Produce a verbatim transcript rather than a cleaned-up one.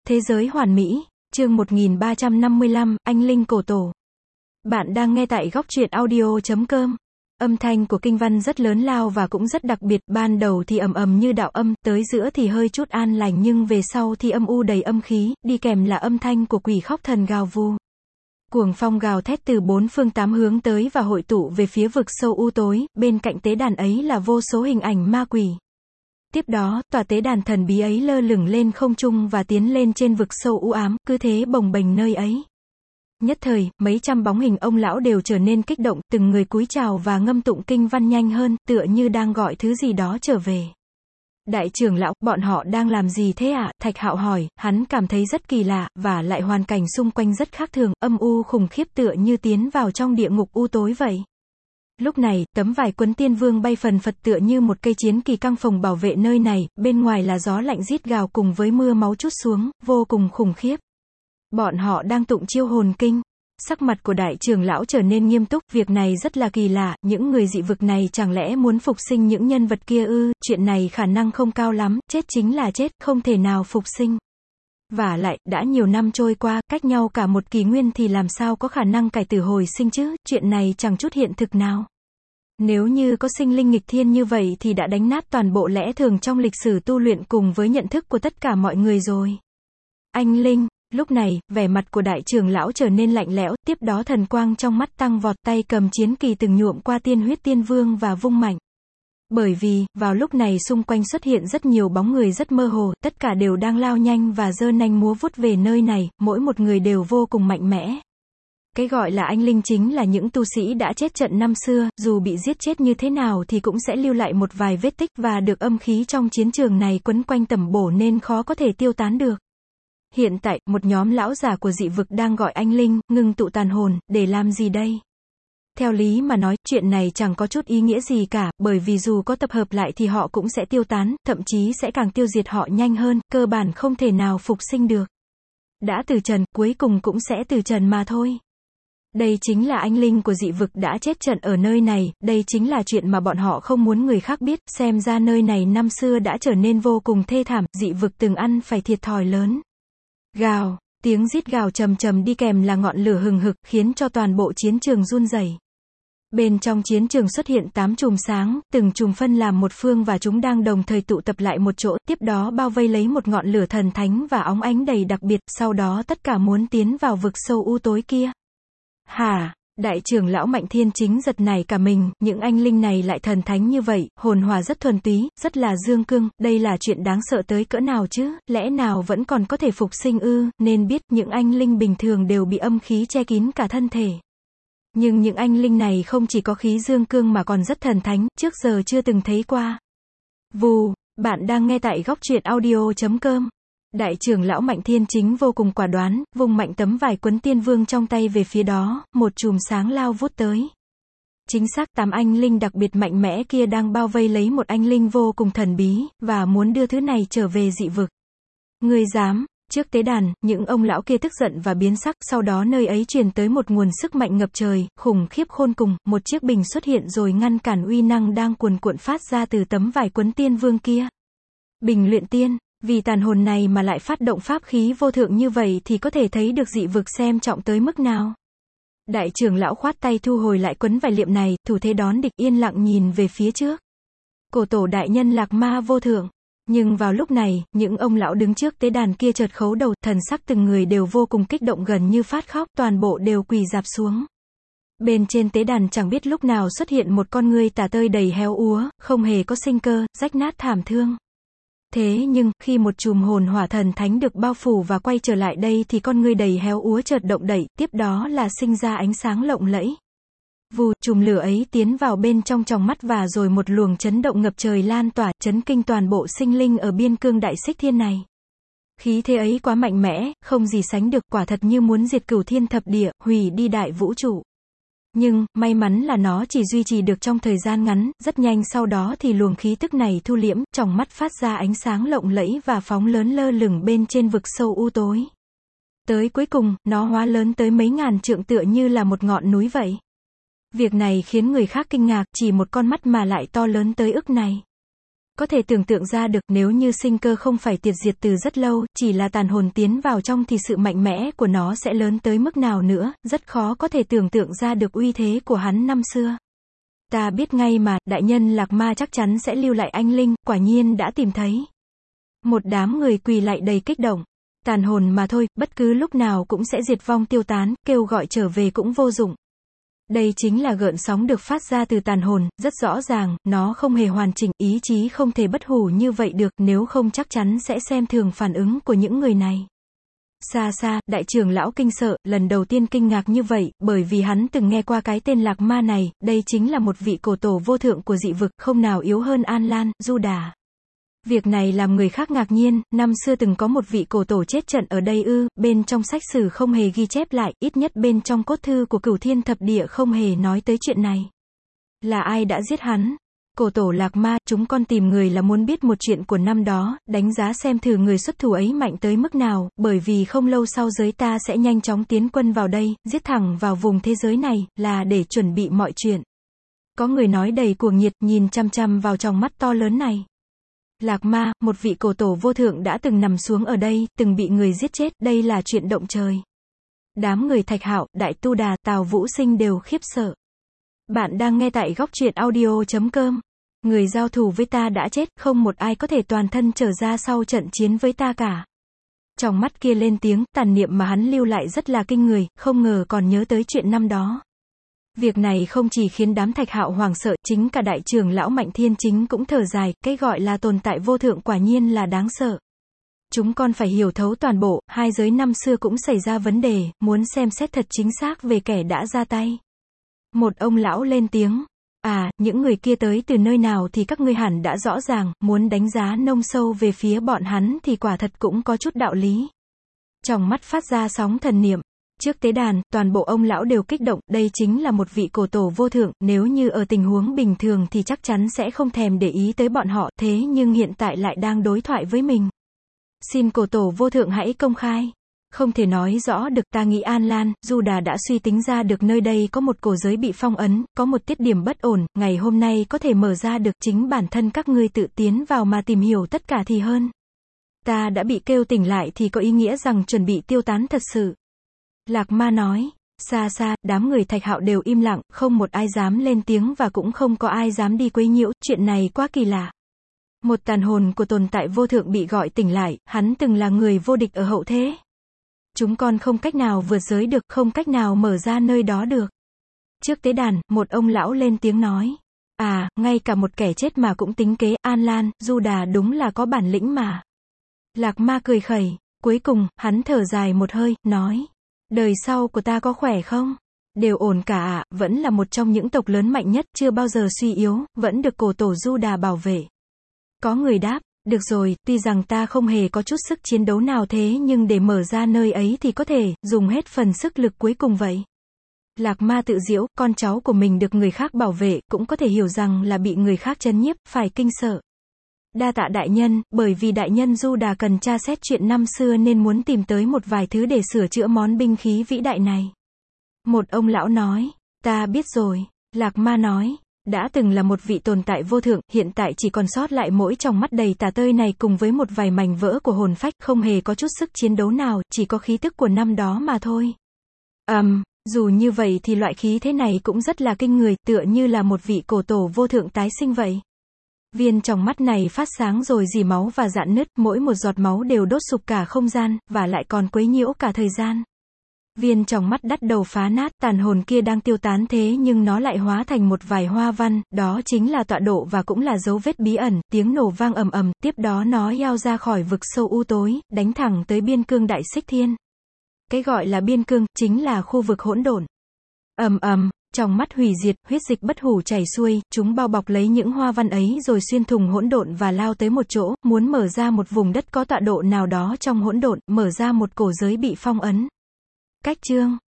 Thế giới hoàn mỹ, chương một nghìn ba trăm năm mươi lăm, anh linh cổ tổ. Bạn đang nghe tại góc truyện audio chấm com. Âm thanh của kinh văn rất lớn lao và cũng rất đặc biệt, ban đầu thì ầm ầm như đạo âm, tới giữa thì hơi chút an lành nhưng về sau thì âm u đầy âm khí, đi kèm là âm thanh của quỷ khóc thần gào vù. Cuồng phong gào thét từ bốn phương tám hướng tới và hội tụ về phía vực sâu u tối, bên cạnh tế đàn ấy là vô số hình ảnh ma quỷ. Tiếp đó, tòa tế đàn thần bí ấy lơ lửng lên không trung và tiến lên trên vực sâu u ám, cứ thế bồng bềnh nơi ấy. Nhất thời, mấy trăm bóng hình ông lão đều trở nên kích động, từng người cúi chào và ngâm tụng kinh văn nhanh hơn, tựa như đang gọi thứ gì đó trở về. Đại trưởng lão, bọn họ đang làm gì thế ạ? Thạch Hạo hỏi, hắn cảm thấy rất kỳ lạ, và lại hoàn cảnh xung quanh rất khác thường, âm u khủng khiếp tựa như tiến vào trong địa ngục u tối vậy. Lúc này, tấm vải quấn tiên vương bay phần phật tựa như một cây chiến kỳ căng phồng bảo vệ nơi này, bên ngoài là gió lạnh rít gào cùng với mưa máu trút xuống, vô cùng khủng khiếp. Bọn họ đang tụng chiêu hồn kinh. Sắc mặt của đại trưởng lão trở nên nghiêm túc, việc này rất là kỳ lạ, những người dị vực này chẳng lẽ muốn phục sinh những nhân vật kia ư, chuyện này khả năng không cao lắm, chết chính là chết, không thể nào phục sinh. Vả lại, đã nhiều năm trôi qua, cách nhau cả một kỷ nguyên thì làm sao có khả năng cải tử hồi sinh chứ, chuyện này chẳng chút hiện thực nào. Nếu như có sinh linh nghịch thiên như vậy thì đã đánh nát toàn bộ lẽ thường trong lịch sử tu luyện cùng với nhận thức của tất cả mọi người rồi. Anh linh, lúc này, vẻ mặt của đại trưởng lão trở nên lạnh lẽo, tiếp đó thần quang trong mắt tăng vọt, tay cầm chiến kỳ từng nhuộm qua tiên huyết tiên vương và vung mạnh. Bởi vì, vào lúc này xung quanh xuất hiện rất nhiều bóng người rất mơ hồ, tất cả đều đang lao nhanh và giơ nanh múa vuốt về nơi này, mỗi một người đều vô cùng mạnh mẽ. Cái gọi là anh linh chính là những tu sĩ đã chết trận năm xưa, dù bị giết chết như thế nào thì cũng sẽ lưu lại một vài vết tích và được âm khí trong chiến trường này quấn quanh tẩm bổ nên khó có thể tiêu tán được. Hiện tại, một nhóm lão già của dị vực đang gọi anh linh, ngưng tụ tàn hồn, để làm gì đây? Theo lý mà nói, chuyện này chẳng có chút ý nghĩa gì cả, bởi vì dù có tập hợp lại thì họ cũng sẽ tiêu tán, thậm chí sẽ càng tiêu diệt họ nhanh hơn, cơ bản không thể nào phục sinh được. Đã từ trần, cuối cùng cũng sẽ từ trần mà thôi. Đây chính là anh linh của dị vực đã chết trận ở nơi này, đây chính là chuyện mà bọn họ không muốn người khác biết, xem ra nơi này năm xưa đã trở nên vô cùng thê thảm, dị vực từng ăn phải thiệt thòi lớn. Gào, tiếng rít gào trầm trầm đi kèm là ngọn lửa hừng hực, khiến cho toàn bộ chiến trường run rẩy. Bên trong chiến trường xuất hiện tám chùm sáng, từng chùm phân làm một phương và chúng đang đồng thời tụ tập lại một chỗ, tiếp đó bao vây lấy một ngọn lửa thần thánh và óng ánh đầy đặc biệt, sau đó tất cả muốn tiến vào vực sâu u tối kia. Hả? Đại trưởng lão Mạnh Thiên Chính giật nảy cả mình, những anh linh này lại thần thánh như vậy, hồn hòa rất thuần túy, rất là dương cương, đây là chuyện đáng sợ tới cỡ nào chứ, lẽ nào vẫn còn có thể phục sinh ư, nên biết những anh linh bình thường đều bị âm khí che kín cả thân thể. Nhưng những anh linh này không chỉ có khí dương cương mà còn rất thần thánh, trước giờ chưa từng thấy qua. Vù, bạn đang nghe tại góc truyện audio chấm com. Đại trưởng lão Mạnh Thiên Chính vô cùng quả đoán, vùng mạnh tấm vải quấn tiên vương trong tay về phía đó, một chùm sáng lao vút tới. Chính xác, tám anh linh đặc biệt mạnh mẽ kia đang bao vây lấy một anh linh vô cùng thần bí, và muốn đưa thứ này trở về dị vực. Ngươi dám? Trước tế đàn, những ông lão kia tức giận và biến sắc, sau đó nơi ấy truyền tới một nguồn sức mạnh ngập trời, khủng khiếp khôn cùng, một chiếc bình xuất hiện rồi ngăn cản uy năng đang cuồn cuộn phát ra từ tấm vải quấn tiên vương kia. Bình luyện tiên. Vì tàn hồn này mà lại phát động pháp khí vô thượng như vậy thì có thể thấy được dị vực xem trọng tới mức nào. Đại trưởng lão khoát tay thu hồi lại quấn vải liệm này, thủ thế đón địch, yên lặng nhìn về phía trước. Cổ tổ đại nhân Lạc Ma vô thượng. Nhưng vào lúc này, những ông lão đứng trước tế đàn kia chợt khấu đầu, thần sắc từng người đều vô cùng kích động gần như phát khóc, toàn bộ đều quỳ rạp xuống. Bên trên tế đàn chẳng biết lúc nào xuất hiện một con ngươi tả tơi đầy héo úa, không hề có sinh cơ, rách nát thảm thương. Thế nhưng, khi một chùm hồn hỏa thần thánh được bao phủ và quay trở lại đây thì con ngươi đầy héo úa chợt động đậy, tiếp đó là sinh ra ánh sáng lộng lẫy. Vù, chùm lửa ấy tiến vào bên trong tròng mắt và rồi một luồng chấn động ngập trời lan tỏa, chấn kinh toàn bộ sinh linh ở biên cương đại xích thiên này. Khí thế ấy quá mạnh mẽ, không gì sánh được, quả thật như muốn diệt cửu thiên thập địa, hủy đi đại vũ trụ. Nhưng, may mắn là nó chỉ duy trì được trong thời gian ngắn, rất nhanh sau đó thì luồng khí tức này thu liễm, tròng mắt phát ra ánh sáng lộng lẫy và phóng lớn lơ lửng bên trên vực sâu u tối. Tới cuối cùng, nó hóa lớn tới mấy ngàn trượng tựa như là một ngọn núi vậy. Việc này khiến người khác kinh ngạc, chỉ một con mắt mà lại to lớn tới ức này. Có thể tưởng tượng ra được nếu như sinh cơ không phải tiệt diệt từ rất lâu, chỉ là tàn hồn tiến vào trong thì sự mạnh mẽ của nó sẽ lớn tới mức nào nữa, rất khó có thể tưởng tượng ra được uy thế của hắn năm xưa. Ta biết ngay mà, đại nhân Lạc Ma chắc chắn sẽ lưu lại anh linh, quả nhiên đã tìm thấy. Một đám người quỳ lại đầy kích động. Tàn hồn mà thôi, bất cứ lúc nào cũng sẽ diệt vong tiêu tán, kêu gọi trở về cũng vô dụng. Đây chính là gợn sóng được phát ra từ tàn hồn, rất rõ ràng, nó không hề hoàn chỉnh, ý chí không thể bất hủ như vậy được, nếu không chắc chắn sẽ xem thường phản ứng của những người này. Xa xa, đại trưởng lão kinh sợ, lần đầu tiên kinh ngạc như vậy, bởi vì hắn từng nghe qua cái tên Lạc Ma này, đây chính là một vị cổ tổ vô thượng của dị vực, không nào yếu hơn An Lan, Du Đà. Việc này làm người khác ngạc nhiên, năm xưa từng có một vị cổ tổ chết trận ở đây ư, bên trong sách sử không hề ghi chép lại, ít nhất bên trong cốt thư của Cửu Thiên Thập Địa không hề nói tới chuyện này. Là ai đã giết hắn? Cổ tổ Lạc Ma, chúng con tìm người là muốn biết một chuyện của năm đó, đánh giá xem thử người xuất thủ ấy mạnh tới mức nào, bởi vì không lâu sau giới ta sẽ nhanh chóng tiến quân vào đây, giết thẳng vào vùng thế giới này, là để chuẩn bị mọi chuyện. Có người nói đầy cuồng nhiệt, nhìn chăm chăm vào tròng mắt to lớn này. Lạc Ma, một vị cổ tổ vô thượng đã từng nằm xuống ở đây, từng bị người giết chết, đây là chuyện động trời. Đám người Thạch Hạo, Đại Tu Đà, Tào Vũ Sinh đều khiếp sợ. Bạn đang nghe tại góc truyện audio chấm com. Người giao thủ với ta đã chết, không một ai có thể toàn thân trở ra sau trận chiến với ta cả. Trong mắt kia lên tiếng, tàn niệm mà hắn lưu lại rất là kinh người, không ngờ còn nhớ tới chuyện năm đó. Việc này không chỉ khiến đám Thạch Hạo hoảng sợ, chính cả đại trưởng lão Mạnh Thiên Chính cũng thở dài, cái gọi là tồn tại vô thượng quả nhiên là đáng sợ. Chúng con phải hiểu thấu toàn bộ, hai giới năm xưa cũng xảy ra vấn đề, muốn xem xét thật chính xác về kẻ đã ra tay. Một ông lão lên tiếng, à, những người kia tới từ nơi nào thì các ngươi hẳn đã rõ ràng, muốn đánh giá nông sâu về phía bọn hắn thì quả thật cũng có chút đạo lý. Trong mắt phát ra sóng thần niệm. Trước tế đàn, toàn bộ ông lão đều kích động, đây chính là một vị cổ tổ vô thượng, nếu như ở tình huống bình thường thì chắc chắn sẽ không thèm để ý tới bọn họ, thế nhưng hiện tại lại đang đối thoại với mình. Xin cổ tổ vô thượng hãy công khai. Không thể nói rõ được, ta nghĩ An Lan, Du Đà đã suy tính ra được nơi đây có một cổ giới bị phong ấn, có một tiết điểm bất ổn, ngày hôm nay có thể mở ra được, chính bản thân các ngươi tự tiến vào mà tìm hiểu tất cả thì hơn. Ta đã bị kêu tỉnh lại thì có ý nghĩa rằng chuẩn bị tiêu tán thật sự. Lạc Ma nói, xa xa, đám người Thạch Hạo đều im lặng, không một ai dám lên tiếng và cũng không có ai dám đi quấy nhiễu, chuyện này quá kỳ lạ. Một tàn hồn của tồn tại vô thượng bị gọi tỉnh lại, hắn từng là người vô địch ở hậu thế. Chúng con không cách nào vượt giới được, không cách nào mở ra nơi đó được. Trước tế đàn, một ông lão lên tiếng nói, à, ngay cả một kẻ chết mà cũng tính kế, An Lan, Du Đà đúng là có bản lĩnh mà. Lạc Ma cười khẩy, cuối cùng, hắn thở dài một hơi, nói, đời sau của ta có khỏe không? Đều ổn cả ạ, vẫn là một trong những tộc lớn mạnh nhất, chưa bao giờ suy yếu, vẫn được cổ tổ Du Đà bảo vệ. Có người đáp, được rồi, tuy rằng ta không hề có chút sức chiến đấu nào thế nhưng để mở ra nơi ấy thì có thể, dùng hết phần sức lực cuối cùng vậy. Lạc Ma tự giễu, con cháu của mình được người khác bảo vệ, cũng có thể hiểu rằng là bị người khác trấn nhiếp, phải kinh sợ. Đa tạ đại nhân, bởi vì đại nhân Du Đà cần tra xét chuyện năm xưa nên muốn tìm tới một vài thứ để sửa chữa món binh khí vĩ đại này. Một ông lão nói, ta biết rồi. Lạc Ma nói, đã từng là một vị tồn tại vô thượng, hiện tại chỉ còn sót lại mỗi trong mắt đầy tà tơi này cùng với một vài mảnh vỡ của hồn phách, không hề có chút sức chiến đấu nào, chỉ có khí tức của năm đó mà thôi. Ầm, um, dù như vậy thì loại khí thế này cũng rất là kinh người, tựa như là một vị cổ tổ vô thượng tái sinh vậy. Viên trong mắt này phát sáng rồi dì máu và rạn nứt, mỗi một giọt máu đều đốt sụp cả không gian, và lại còn quấy nhiễu cả thời gian. Viên trong mắt đắt đầu phá nát, tàn hồn kia đang tiêu tán thế nhưng nó lại hóa thành một vài hoa văn, đó chính là tọa độ và cũng là dấu vết bí ẩn, tiếng nổ vang ầm ầm, tiếp đó nó lao ra khỏi vực sâu u tối, đánh thẳng tới biên cương Đại Xích Thiên. Cái gọi là biên cương, chính là khu vực hỗn độn. Ầm ầm, trong mắt hủy diệt, huyết dịch bất hủ chảy xuôi, chúng bao bọc lấy những hoa văn ấy rồi xuyên thủng hỗn độn và lao tới một chỗ, muốn mở ra một vùng đất có tọa độ nào đó trong hỗn độn, mở ra một cổ giới bị phong ấn. Cách chương